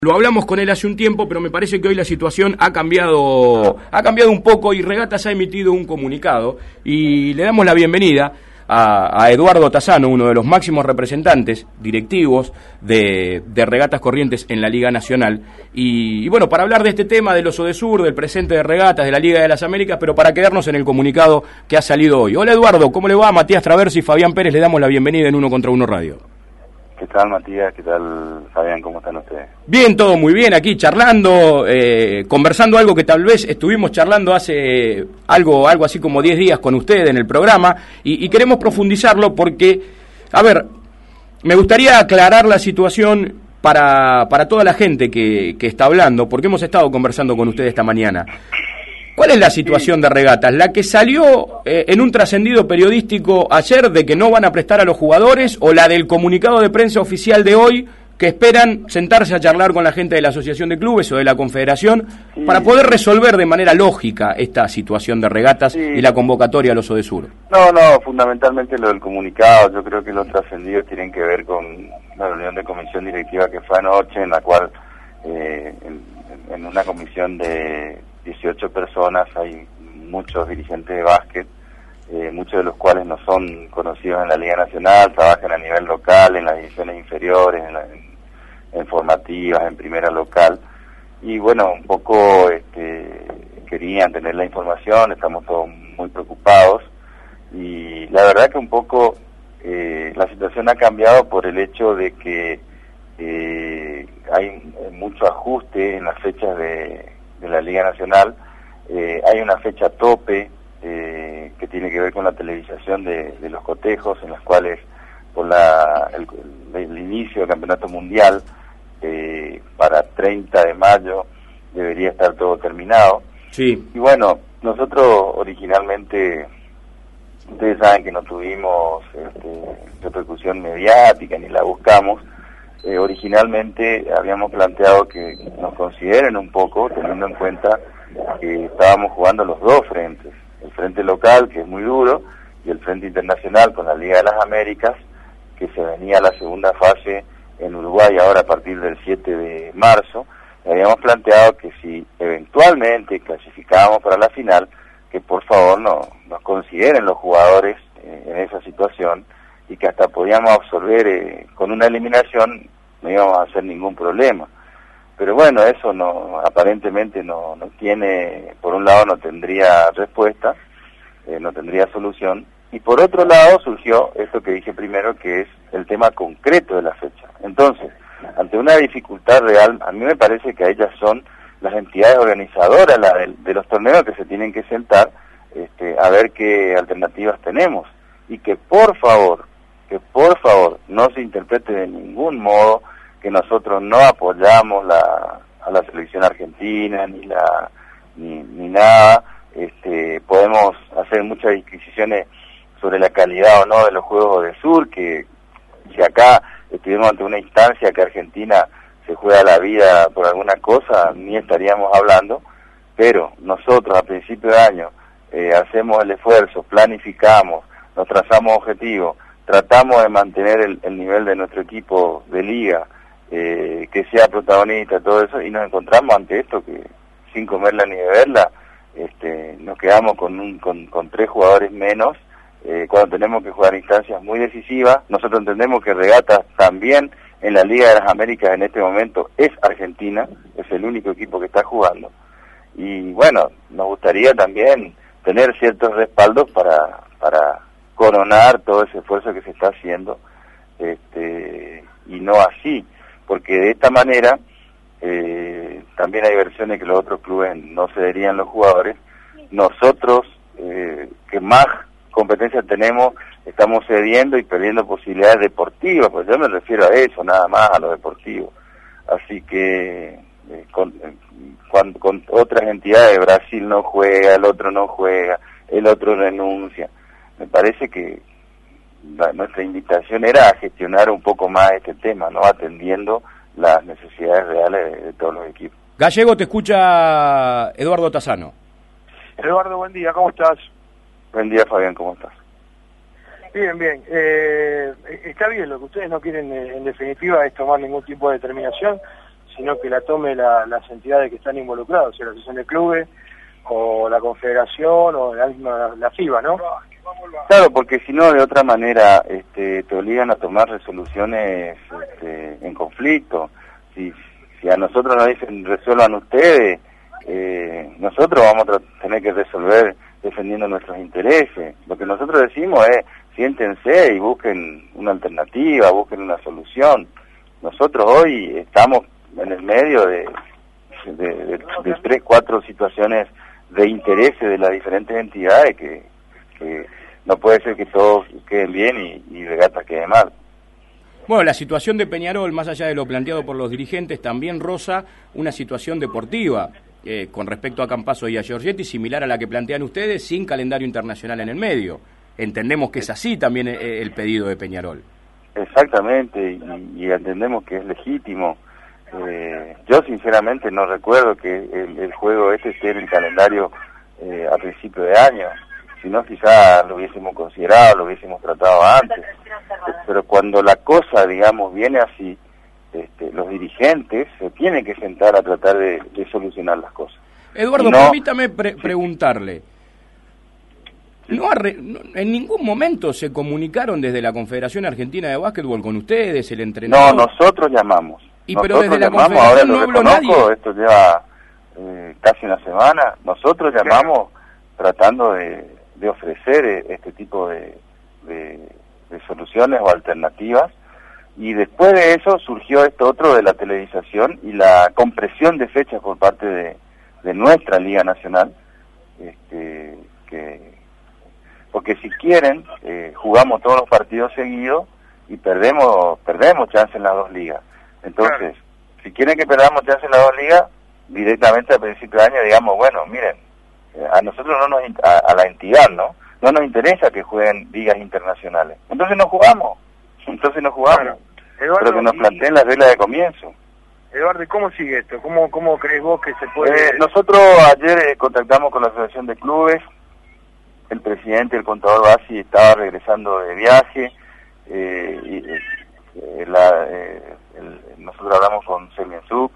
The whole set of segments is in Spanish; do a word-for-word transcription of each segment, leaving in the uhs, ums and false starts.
Lo hablamos con él hace un tiempo, pero me parece que hoy la situación ha cambiado, ha cambiado un poco y Regatas ha emitido un comunicado y le damos la bienvenida a, a Eduardo Tassano, uno de los máximos representantes directivos de, de Regatas Corrientes en la Liga Nacional. Y, y bueno, para hablar de este tema del Oso de Sur, del presente de Regatas, de la Liga de las Américas, pero para quedarnos en el comunicado que ha salido hoy. Hola Eduardo, ¿cómo le va? Matías Traversi y Fabián Pérez, le damos la bienvenida en Uno contra Uno Radio. ¿Qué tal, Matías? ¿Qué tal, Fabián? ¿Cómo están ustedes? Bien, todo muy bien, aquí charlando, eh, conversando algo que tal vez estuvimos charlando hace algo algo así como diez días con ustedes en el programa, y, y queremos profundizarlo porque, a ver, me gustaría aclarar la situación para, para toda la gente que, que está hablando, porque hemos estado conversando con ustedes esta mañana. ¿Cuál es la situación de Regatas? ¿La que salió eh, en un trascendido periodístico ayer de que no van a prestar a los jugadores, o la del comunicado de prensa oficial de hoy que esperan sentarse a charlar con la gente de la Asociación de Clubes o de la Confederación sí. para poder resolver de manera lógica esta situación de Regatas sí. y la convocatoria al Oso de Sur? No, no, fundamentalmente lo del comunicado. Yo creo que los trascendidos tienen que ver con la reunión de comisión directiva que fue anoche, en la cual eh, en, en una comisión de dieciocho personas hay muchos dirigentes de básquet, eh, muchos de los cuales no son conocidos en la Liga Nacional, trabajan a nivel local, en las divisiones inferiores, en, la, en, en formativas, en primera local, y bueno, un poco este, querían tener la información, estamos todos muy preocupados, y la verdad que un poco eh, la situación ha cambiado por el hecho de que eh, hay mucho ajuste en las fechas de de la Liga Nacional. Eh, hay una fecha tope eh, que tiene que ver con la televisación de, de los cotejos, en las cuales por la, el, el inicio del campeonato mundial eh, para treinta de mayo debería estar todo terminado. Sí. Y bueno, nosotros originalmente, ustedes saben que no tuvimos este, repercusión mediática ni la buscamos. Eh, originalmente habíamos planteado que nos consideren un poco, teniendo en cuenta que estábamos jugando los dos frentes, el frente local, que es muy duro, y el frente internacional con la Liga de las Américas, que se venía a la segunda fase en Uruguay ahora a partir del siete de marzo. Habíamos planteado que si eventualmente clasificábamos para la final, que por favor no, nos consideren los jugadores eh, en esa situación, y que hasta podíamos absorber eh, con una eliminación, no íbamos a hacer ningún problema. Pero bueno, eso no aparentemente no, no tiene, por un lado no tendría respuesta, eh, no tendría solución, y por otro lado surgió esto que dije primero, que es el tema concreto de la fecha. Entonces, ante una dificultad real, a mí me parece que ellas son las entidades organizadoras la de, de los torneos que se tienen que sentar este, a ver qué alternativas tenemos, y que por favor, que por favor no se interprete de ningún modo que nosotros no apoyamos la, a la selección argentina ni la ni, ni nada. Este, podemos hacer muchas disquisiciones sobre la calidad o no de los Juegos de Sur, que si acá estuvimos ante una instancia que Argentina se juega la vida por alguna cosa, ni estaríamos hablando, pero nosotros a principio de año eh, hacemos el esfuerzo, planificamos, nos trazamos objetivos, tratamos de mantener el, el nivel de nuestro equipo de liga, eh, que sea protagonista, todo eso, y nos encontramos ante esto que, sin comerla ni beberla, este, nos quedamos con, un, con, con tres jugadores menos, eh, cuando tenemos que jugar instancias muy decisivas. Nosotros entendemos que Regatas también en la Liga de las Américas en este momento es Argentina, es el único equipo que está jugando, y bueno, nos gustaría también tener ciertos respaldos para, para coronar todo ese esfuerzo que se está haciendo, este, y no así, porque de esta manera eh, también hay versiones que los otros clubes no cederían los jugadores. Nosotros, eh, que más competencia tenemos, estamos cediendo y perdiendo posibilidades deportivas, pues yo me refiero a eso, nada más, a lo deportivo. Así que eh, con, eh, cuando, con otras entidades, Brasil no juega, el otro no juega, el otro renuncia. Me parece que la, nuestra invitación era a gestionar un poco más este tema, no atendiendo las necesidades reales de, de todos los equipos. Gallego, te escucha Eduardo Tassano. Eduardo, buen día, ¿cómo estás? Buen día, Fabián, ¿cómo estás? Bien, bien. Eh, está bien, lo que ustedes no quieren, eh, en definitiva, es tomar ningún tipo de determinación, sino que la tome la, las entidades que están involucradas, o sea, la asociación de clubes, o la confederación, o la misma la FIBA, ¿no? Claro, porque si no, de otra manera, este, te obligan a tomar resoluciones este, en conflicto. Si, si a nosotros nos dicen resuelvan ustedes, eh, nosotros vamos a tener que resolver defendiendo nuestros intereses. Lo que nosotros decimos es, siéntense y busquen una alternativa, busquen una solución. Nosotros hoy estamos en el medio de, de, de, de tres, cuatro situaciones de intereses de las diferentes entidades que, que no puede ser que todos queden bien y, y Regatas quede mal. Bueno, la situación de Peñarol, más allá de lo planteado por los dirigentes, también roza una situación deportiva eh, con respecto a Campazzo y a Giorgetti, similar a la que plantean ustedes, sin calendario internacional en el medio. Entendemos que es así también eh, el pedido de Peñarol. Exactamente, y, y entendemos que es legítimo. Eh, yo sinceramente no recuerdo que el, el juego este esté en el calendario eh, a principio de año. Si no, quizás lo hubiésemos considerado, lo hubiésemos tratado antes. Pero cuando la cosa, digamos, viene así, este, los dirigentes se tienen que sentar a tratar de, de solucionar las cosas. Eduardo, no, permítame pre preguntarle. No, arre no, en ningún momento se comunicaron desde la Confederación Argentina de Básquetbol con ustedes, el entrenador. No, nosotros llamamos. Y nosotros pero desde la llamamos, Confederación ahora no habló nadie. Esto lleva eh, casi una semana. Nosotros llamamos tratando de de ofrecer este tipo de, de, de soluciones o alternativas, y después de eso surgió esto otro de la televisación y la compresión de fechas por parte de, de nuestra Liga Nacional, este, que, porque si quieren, eh, jugamos todos los partidos seguidos y perdemos perdemos chance en las dos ligas. Entonces, claro, si quieren que perdamos chance en las dos ligas, directamente al principio de año digamos, bueno, miren, a nosotros no nos, a, a la entidad, ¿no? No nos interesa que jueguen ligas internacionales. Entonces no jugamos. Entonces no jugamos. Bueno, Eduardo, pero que nos planteen las reglas de comienzo. Eduardo, ¿cómo sigue esto? ¿Cómo, cómo crees vos que se puede...? Eh, nosotros ayer eh, contactamos con la Asociación de Clubes. El presidente, el contador Bassi, estaba regresando de viaje. Eh, y, eh, la, eh, el, nosotros hablamos con Selmienzuk.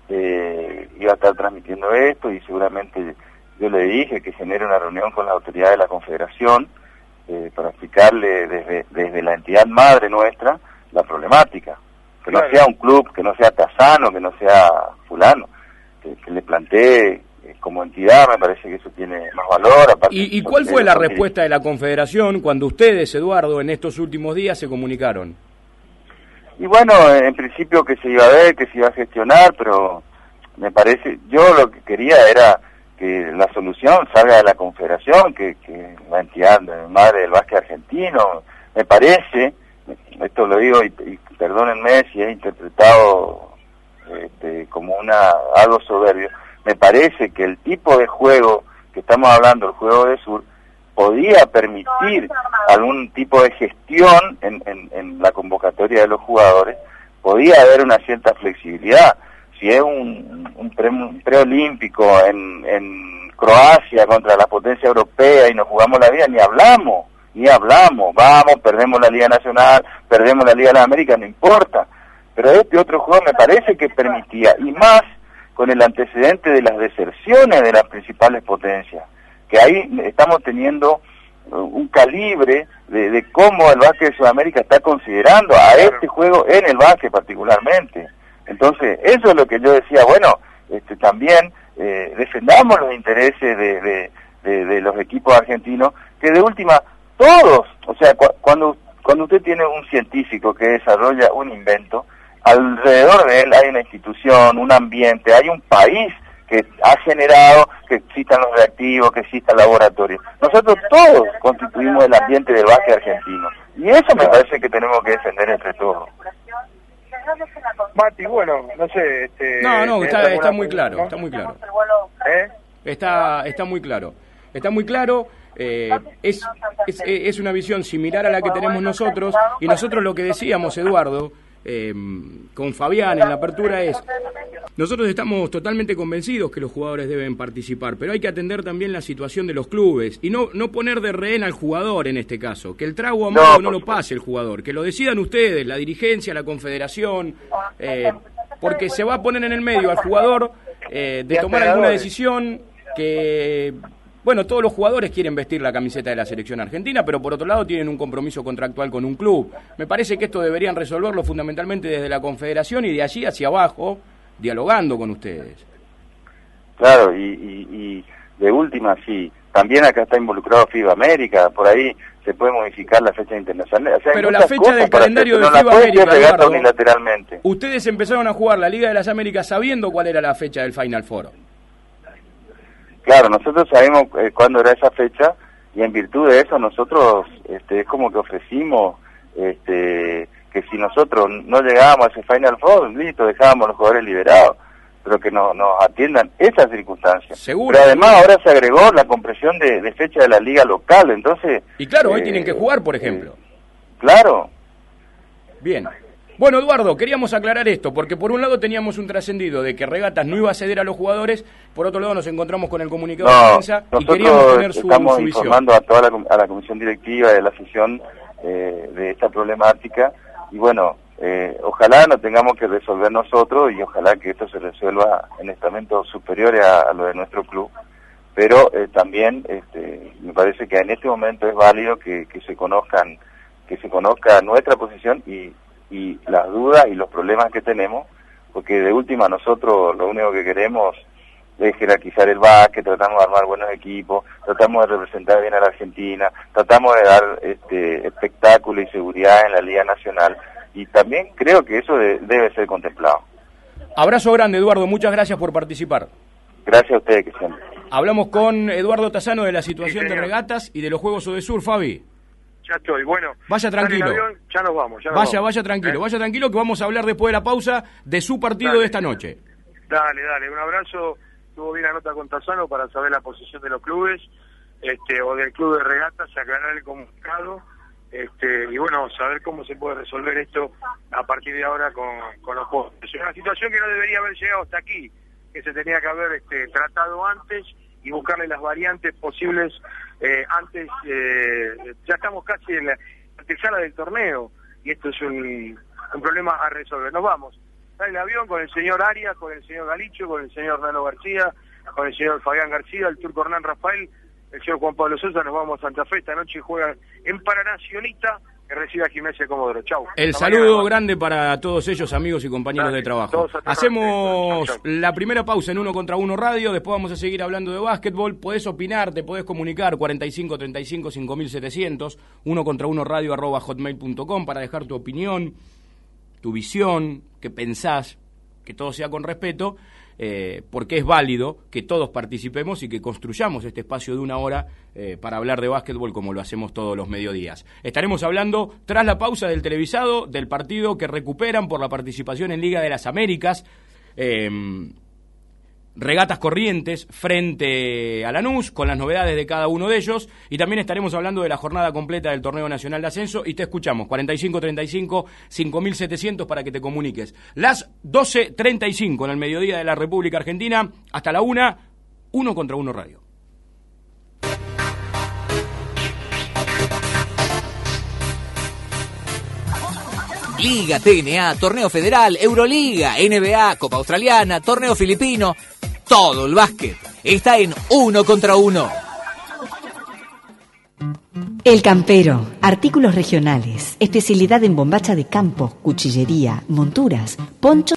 Eh, iba a estar transmitiendo esto y seguramente... Yo le dije que genere una reunión con la autoridad de la Confederación eh, para explicarle desde, desde la entidad madre nuestra la problemática. Que claro, no sea un club, que no sea Casano, que no sea fulano. Que, que le plantee eh, como entidad, me parece que eso tiene más valor. Aparte, ¿Y, y cuál fue la respuesta de la Confederación cuando ustedes, Eduardo, en estos últimos días se comunicaron? Y bueno, en principio que se iba a ver, que se iba a gestionar, pero me parece, yo lo que quería era que la solución salga de la Confederación, que, que la entidad madre del básquet argentino. Me parece, esto lo digo y, y perdónenme si he interpretado este, como una algo soberbio, me parece que el tipo de juego que estamos hablando, el juego de sur, podía permitir algún tipo de gestión en, en, en la convocatoria de los jugadores, podía haber una cierta flexibilidad. Si es un, un, pre, un preolímpico en, en Croacia contra la potencia europea y nos jugamos la vida, ni hablamos, ni hablamos, vamos, perdemos la Liga Nacional, perdemos la Liga de la América, no importa, pero este otro juego me parece que permitía, y más con el antecedente de las deserciones de las principales potencias, que ahí estamos teniendo un calibre de, de cómo el básquet de Sudamérica está considerando a este juego en el básquet particularmente. Entonces, eso es lo que yo decía, bueno, este, también eh, defendamos los intereses de, de, de, de los equipos argentinos, que de última, todos, o sea, cu cuando, cuando usted tiene un científico que desarrolla un invento, alrededor de él hay una institución, un ambiente, hay un país que ha generado que existan los reactivos, que exista el laboratorio. Nosotros todos constituimos el ambiente del básquet argentino, y eso me parece que tenemos que defender entre todos. Mati, bueno, no sé... Este, no, no, está, está muy claro, está muy claro. ¿Eh? Está, está muy claro. Está muy claro, eh, es, es, es una visión similar a la que tenemos nosotros, y nosotros lo que decíamos, Eduardo, eh, con Fabián en la apertura es, nosotros estamos totalmente convencidos que los jugadores deben participar, pero hay que atender también la situación de los clubes y no, no poner de rehén al jugador en este caso, que el trago amargo no, no lo pase el jugador, que lo decidan ustedes, la dirigencia, la confederación, eh, porque se va a poner en el medio al jugador eh, de tomar alguna decisión que... Bueno, todos los jugadores quieren vestir la camiseta de la selección argentina, pero por otro lado tienen un compromiso contractual con un club. Me parece que esto deberían resolverlo fundamentalmente desde la Confederación y de allí hacia abajo, dialogando con ustedes. Claro, y, y, y de última, sí, también acá está involucrado FIBA América, por ahí se puede modificar la fecha internacional. O sea, pero la fecha del calendario de no FIBA América, Eduardo, unilateralmente. Ustedes empezaron a jugar la Liga de las Américas sabiendo cuál era la fecha del Final Four. Claro, nosotros sabemos eh, cuándo era esa fecha y en virtud de eso nosotros este, es como que ofrecimos este, que si nosotros no llegábamos a ese Final Four, listo, dejábamos a los jugadores liberados, pero que no, nos atiendan esas circunstancias. Seguro. Pero además ahora se agregó la compresión de, de fecha de la liga local, entonces... Y claro, eh, hoy tienen que jugar, por ejemplo. Eh, claro. Bien. Bueno, Eduardo, queríamos aclarar esto, porque por un lado teníamos un trascendido de que Regatas no iba a ceder a los jugadores, por otro lado nos encontramos con el comunicado no, de prensa y queríamos tener su, estamos su visión. informando a toda la, a la comisión directiva de la sesión eh, de esta problemática, y bueno, eh, ojalá no tengamos que resolver nosotros, y ojalá que esto se resuelva en estamentos superiores a, a lo de nuestro club, pero eh, también este, me parece que en este momento es válido que, que se conozcan, que se conozca nuestra posición y y las dudas y los problemas que tenemos, porque de última nosotros lo único que queremos es jerarquizar el básquet, tratamos de armar buenos equipos, tratamos de representar bien a la Argentina, tratamos de dar este espectáculo y seguridad en la Liga Nacional, y también creo que eso de, debe ser contemplado. Abrazo grande, Eduardo, muchas gracias por participar. Gracias a ustedes, que siempre. Hablamos con Eduardo Tassano de la situación sí, de Regatas y de los Juegos Odesur, Fabi. Ya estoy, bueno. Vaya tranquilo. Avión, ya nos vamos. Ya nos vaya, vamos. vaya tranquilo, ¿Eh? vaya tranquilo que vamos a hablar después de la pausa de su partido Dale. de esta noche. Dale, dale, un abrazo. Tuvo bien la nota con Tassano para saber la posición de los clubes, este, o del club de Regatas, aclarar el comunicado, este, y bueno, saber cómo se puede resolver esto a partir de ahora con, con los juegos. Es una situación que no debería haber llegado hasta aquí, que se tenía que haber este, tratado antes y buscarle las variantes posibles eh, antes. Eh, ya estamos casi en la antesala del torneo y esto es un, un problema a resolver. Nos vamos. Está el avión con el señor Arias, con el señor Galicho, con el señor Nano García, con el señor Fabián García, el turco Hernán Rafael, el señor Juan Pablo Sosa. Nos vamos a Santa Fe. Esta noche juegan en Paraná Sionita, que recibe a Gimnasia de Comodoro. Chau. El Hasta saludo mañana. Grande para todos ellos, amigos y compañeros Dale, de trabajo. todos atrás. Hacemos Chau, chau. la primera pausa en Uno contra Uno Radio, después vamos a seguir hablando de básquetbol. Podés opinar, te podés comunicar, cuarenta y cinco treinta y cinco cinco mil setecientos, uno contra uno radio arroba hotmail punto com, para dejar tu opinión, tu visión, qué pensás, que todo sea con respeto, eh, porque es válido que todos participemos y que construyamos este espacio de una hora eh, para hablar de básquetbol como lo hacemos todos los mediodías. Estaremos hablando, tras la pausa, del televisado, del partido que recuperan por la participación en Liga de las Américas, eh, Regatas Corrientes frente a Lanús, con las novedades de cada uno de ellos, y también estaremos hablando de la jornada completa del Torneo Nacional de Ascenso, y te escuchamos, cuarenta y cinco treinta y cinco cinco mil setecientos, para que te comuniques. Las doce treinta y cinco en el mediodía de la República Argentina, hasta la una, Uno contra Uno Radio. Liga, T N A, Torneo Federal, Euroliga, N B A, Copa Australiana, Torneo Filipino. Todo el básquet está en Uno contra Uno. El Campero, artículos regionales, especialidad en bombacha de campo, cuchillería, monturas, ponchos.